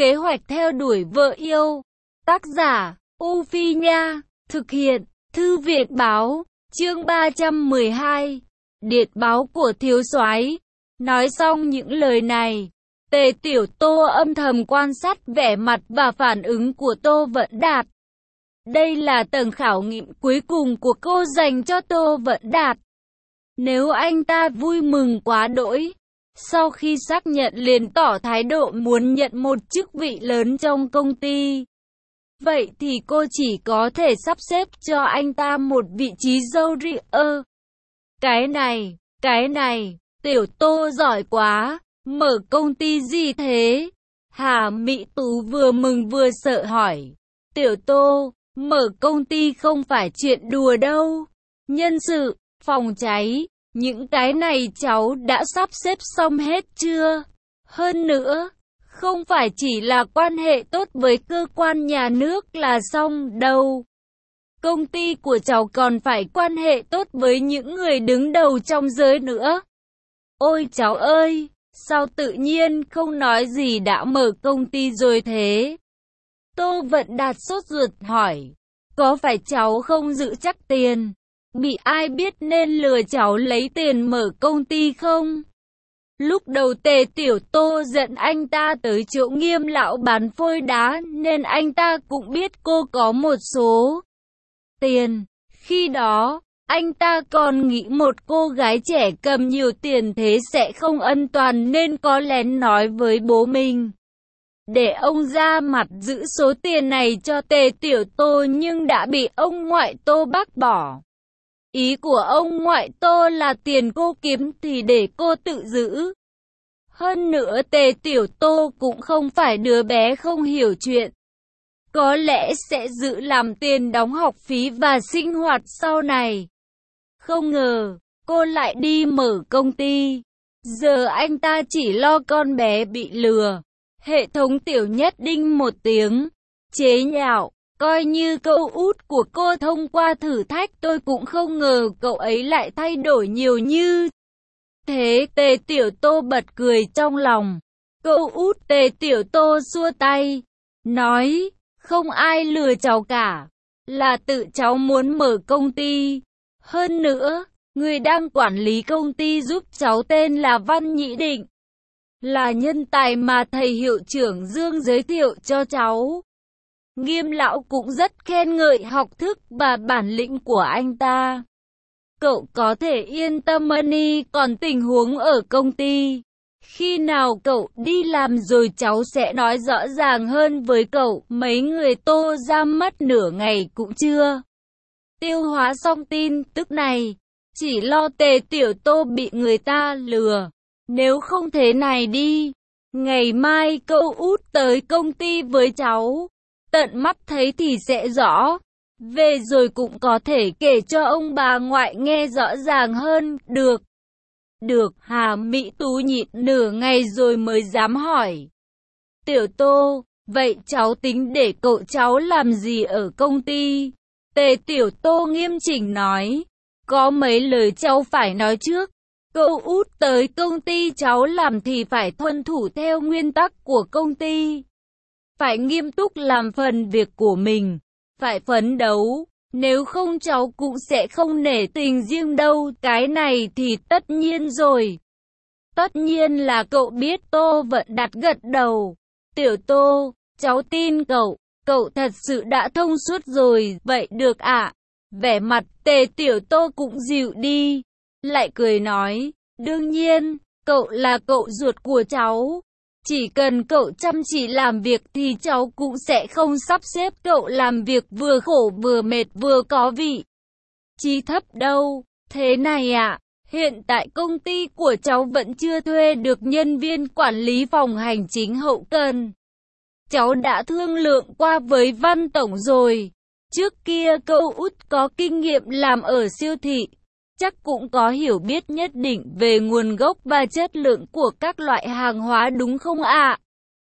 Kế hoạch theo đuổi vợ yêu. Tác giả, U Phi Nha. Thực hiện, Thư viện báo. Chương 312. Điện báo của thiếu soái. Nói xong những lời này, Tề Tiểu Tô âm thầm quan sát vẻ mặt và phản ứng của Tô Vận Đạt. Đây là tầng khảo nghiệm cuối cùng của cô dành cho Tô Vận Đạt. Nếu anh ta vui mừng quá đỗi, sau khi xác nhận liền tỏ thái độ muốn nhận một chức vị lớn trong công ty, vậy thì cô chỉ có thể sắp xếp cho anh ta một vị trí dâu ria. Cái này, Tiểu Tô giỏi quá, mở công ty gì thế? Hà Mỹ Tú vừa mừng vừa sợ hỏi. Tiểu Tô, mở công ty không phải chuyện đùa đâu. Nhân sự, phòng cháy, những cái này cháu đã sắp xếp xong hết chưa? Hơn nữa, không phải chỉ là quan hệ tốt với cơ quan nhà nước là xong đâu. Công ty của cháu còn phải quan hệ tốt với những người đứng đầu trong giới nữa. Ôi cháu ơi, sao tự nhiên không nói gì đã mở công ty rồi thế? Tô Vận Đạt sốt ruột hỏi. Có phải cháu không giữ chắc tiền? Bị ai biết nên lừa cháu lấy tiền mở công ty không? Lúc đầu Tề Tiểu Tô dẫn anh ta tới chỗ Nghiêm lão bán phôi đá nên anh ta cũng biết cô có một số tiền. Khi đó, anh ta còn nghĩ một cô gái trẻ cầm nhiều tiền thế sẽ không an toàn nên có lén nói với bố mình, để ông ra mặt giữ số tiền này cho Tề Tiểu Tô, nhưng đã bị ông ngoại Tô bác bỏ. Ý của ông ngoại Tô là tiền cô kiếm thì để cô tự giữ. Hơn nữa Tề Tiểu Tô cũng không phải đứa bé không hiểu chuyện. Có lẽ sẽ giữ làm tiền đóng học phí và sinh hoạt sau này. Không ngờ, cô lại đi mở công ty. Giờ anh ta chỉ lo con bé bị lừa. Hệ thống Tiểu Nhất đinh một tiếng, chế nhạo. Coi như cậu út của cô thông qua thử thách, tôi cũng không ngờ cậu ấy lại thay đổi nhiều như thế. Tề Tiểu Tô bật cười trong lòng. Cậu út Tề Tiểu Tô xua tay, nói, không ai lừa cháu cả, là tự cháu muốn mở công ty. Hơn nữa, người đang quản lý công ty giúp cháu tên là Văn Nhĩ Định, là nhân tài mà thầy hiệu trưởng Dương giới thiệu cho cháu. Nghiêm lão cũng rất khen ngợi học thức và bản lĩnh của anh ta. Cậu có thể yên tâm đi, còn tình huống ở công ty, khi nào cậu đi làm rồi cháu sẽ nói rõ ràng hơn với cậu. Mấy người Tô ra mất nửa ngày cũng chưa tiêu hóa xong tin tức này, chỉ lo Tề Tiểu Tô bị người ta lừa. Nếu không thế này đi, ngày mai cậu út tới công ty với cháu, tận mắt thấy thì sẽ rõ. Về rồi cũng có thể kể cho ông bà ngoại nghe rõ ràng hơn. Được. Hà Mỹ Tú nhịn nửa ngày rồi mới dám hỏi. Tiểu Tô, vậy cháu tính để cậu cháu làm gì ở công ty? Tề Tiểu Tô nghiêm chỉnh nói. Có mấy lời cháu phải nói trước. Cậu út tới công ty cháu làm thì phải tuân thủ theo nguyên tắc của công ty. Phải nghiêm túc làm phần việc của mình. Phải phấn đấu. Nếu không cháu cũng sẽ không nể tình riêng đâu. Cái này thì tất nhiên rồi. Tất nhiên là cậu biết. Tô Vận Đạt gật đầu. Tiểu Tô, cháu tin cậu. Cậu thật sự đã thông suốt rồi. Vậy được ạ. Vẻ mặt Tề Tiểu Tô cũng dịu đi. Lại cười nói. Đương nhiên, cậu là cậu ruột của cháu. Chỉ cần cậu chăm chỉ làm việc thì cháu cũng sẽ không sắp xếp cậu làm việc vừa khổ vừa mệt vừa có vị trí thấp đâu. Thế này ạ, hiện tại công ty của cháu vẫn chưa thuê được nhân viên quản lý phòng hành chính hậu cần. Cháu đã thương lượng qua với Văn Tổng rồi. Trước kia cậu út có kinh nghiệm làm ở siêu thị, chắc cũng có hiểu biết nhất định về nguồn gốc và chất lượng của các loại hàng hóa đúng không ạ?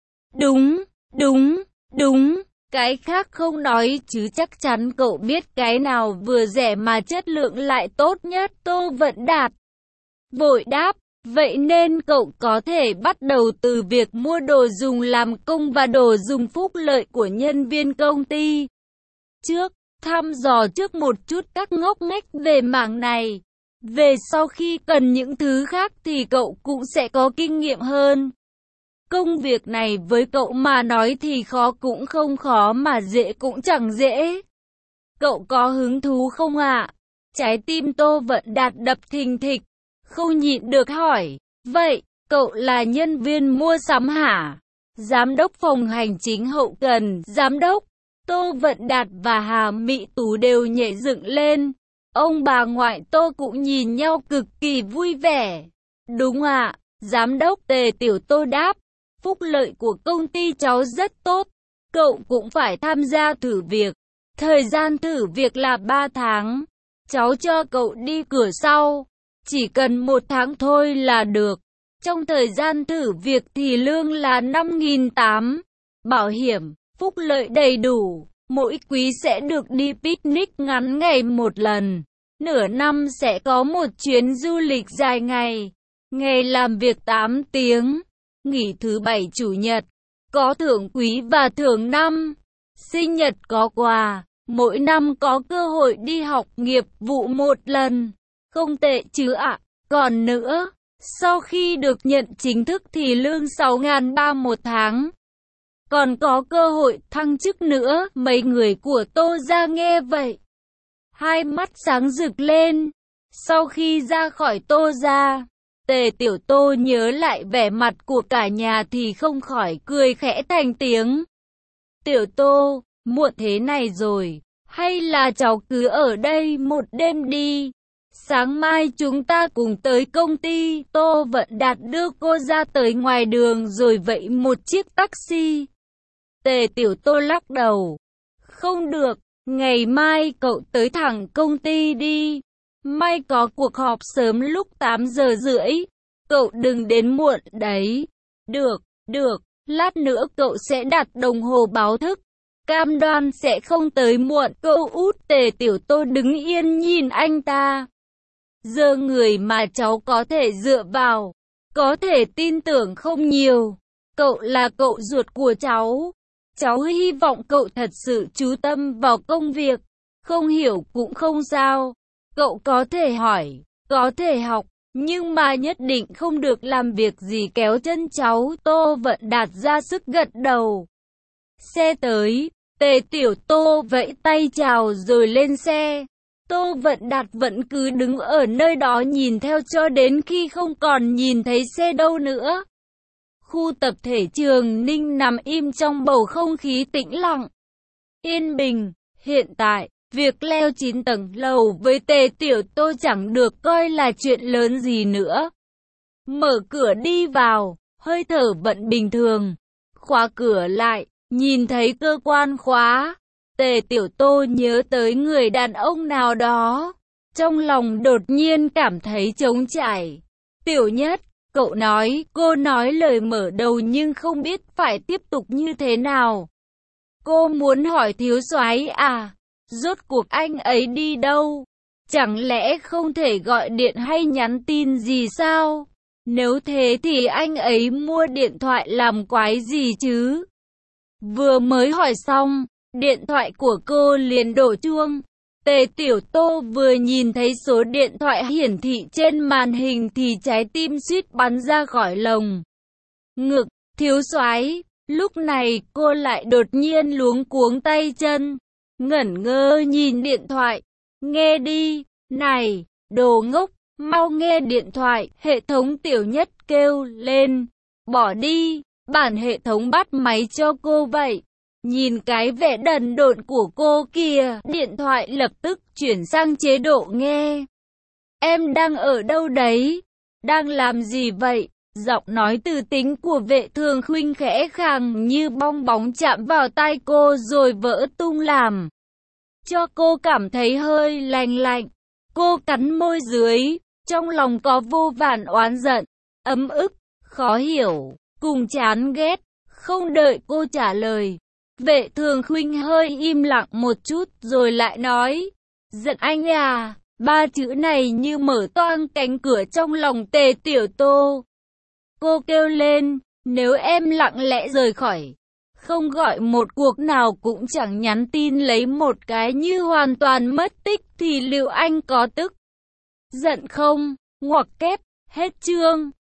Đúng. Cái khác không nói chứ chắc chắn cậu biết cái nào vừa rẻ mà chất lượng lại tốt nhất. Tô Vận Đạt vội đáp. Vậy nên cậu có thể bắt đầu từ việc mua đồ dùng làm công và đồ dùng phúc lợi của nhân viên công ty. Trước, thăm dò trước một chút các ngóc ngách về mảng này. Về sau khi cần những thứ khác thì cậu cũng sẽ có kinh nghiệm hơn. Công việc này với cậu mà nói thì khó cũng không khó mà dễ cũng chẳng dễ. Cậu có hứng thú không ạ? Trái tim Tô Vận Đạt đập thình thịch, không nhịn được hỏi. Vậy, cậu là nhân viên mua sắm hả? Giám đốc phòng hành chính hậu cần, giám đốc. Tô Vận Đạt và Hà Mị Tú đều nhảy dựng lên. Ông bà ngoại Tô cũng nhìn nhau cực kỳ vui vẻ. Đúng ạ, giám đốc. Tề Tiểu Tô đáp. Phúc lợi của công ty cháu rất tốt. Cậu cũng phải tham gia thử việc. Thời gian thử việc là 3 tháng. Cháu cho cậu đi cửa sau. Chỉ cần 1 tháng thôi là được. Trong thời gian thử việc thì lương là 5.800. Bảo hiểm, phúc lợi đầy đủ. Mỗi quý sẽ được đi picnic ngắn ngày 1 lần. Nửa năm sẽ có một chuyến du lịch dài ngày. Ngày làm việc 8 tiếng. Nghỉ thứ Bảy Chủ nhật. Có thưởng quý và thưởng năm. Sinh nhật có quà. Mỗi năm có cơ hội đi học nghiệp vụ 1 lần. Không tệ chứ ạ. Còn nữa, sau khi được nhận chính thức thì lương 6.300 1 tháng. Còn có cơ hội thăng chức nữa. Mấy người của Tô ra nghe vậy, hai mắt sáng rực lên. Sau khi ra khỏi Tô ra, Tề Tiểu Tô nhớ lại vẻ mặt của cả nhà thì không khỏi cười khẽ thành tiếng. Tiểu Tô, muộn thế này rồi, hay là cháu cứ ở đây một đêm đi. Sáng mai chúng ta cùng tới công ty. Tô Vận Đạt đưa cô ra tới ngoài đường rồi vẫy một chiếc taxi. Tề Tiểu Tô lắc đầu. Không được, ngày mai cậu tới thẳng công ty đi. Mai có cuộc họp sớm lúc 8:30. Cậu đừng đến muộn đấy. Được, lát nữa cậu sẽ đặt đồng hồ báo thức. Cam đoan sẽ không tới muộn. Cậu út. Tề Tiểu Tô đứng yên nhìn anh ta. Giờ người mà cháu có thể dựa vào, có thể tin tưởng không nhiều. Cậu là cậu ruột của cháu. Cháu hy vọng cậu thật sự chú tâm vào công việc. Không hiểu cũng không sao. Cậu có thể hỏi, có thể học, nhưng mà nhất định không được làm việc gì kéo chân cháu. Tô Vận Đạt ra sức gật đầu. Xe tới, Tề Tiểu Tô vẫy tay chào rồi lên xe. Tô Vận Đạt vẫn cứ đứng ở nơi đó nhìn theo cho đến khi không còn nhìn thấy xe đâu nữa. Khu tập thể Trường Ninh nằm im trong bầu không khí tĩnh lặng, yên bình. Hiện tại, việc leo 9 tầng lầu với Tề Tiểu Tô chẳng được coi là chuyện lớn gì nữa. Mở cửa đi vào, hơi thở vẫn bình thường. Khóa cửa lại, nhìn thấy cơ quan khóa. Tề Tiểu Tô nhớ tới người đàn ông nào đó. Trong lòng đột nhiên cảm thấy trống trải. Tiểu Nhất, cậu nói, cô nói lời mở đầu nhưng không biết phải tiếp tục như thế nào. Cô muốn hỏi thiếu soái à? Rốt cuộc anh ấy đi đâu? Chẳng lẽ không thể gọi điện hay nhắn tin gì sao? Nếu thế thì anh ấy mua điện thoại làm quái gì chứ? Vừa mới hỏi xong, điện thoại của cô liền đổ chuông. Tề Tiểu Tô vừa nhìn thấy số điện thoại hiển thị trên màn hình thì trái tim suýt bắn ra khỏi lồng ngực. Thiếu soái. Lúc này cô lại đột nhiên luống cuống tay chân, ngẩn ngơ nhìn điện thoại. Nghe đi, này, đồ ngốc, mau nghe điện thoại. Hệ thống Tiểu Nhất kêu lên. Bỏ đi, bản hệ thống bắt máy cho cô vậy. Nhìn cái vẻ đần độn của cô kìa. Điện thoại lập tức chuyển sang chế độ nghe. Em đang ở đâu đấy? Đang làm gì vậy? Giọng nói từ tính của Vệ Thường Khuynh khẽ khàng như bong bóng chạm vào tai cô rồi vỡ tung làm cho cô cảm thấy hơi lạnh lạnh. Cô cắn môi dưới, trong lòng có vô vàn oán giận, ấm ức, khó hiểu, cùng chán ghét. Không đợi cô trả lời, Vệ Thường Khuynh hơi im lặng một chút rồi lại nói. Giận anh à? Ba chữ này như mở toang cánh cửa trong lòng Tề Tiểu Tô. Cô kêu lên, nếu em lặng lẽ rời khỏi, không gọi một cuộc nào cũng chẳng nhắn tin lấy một cái như hoàn toàn mất tích thì liệu anh có tức giận không? Ngoặc kép, hết chương.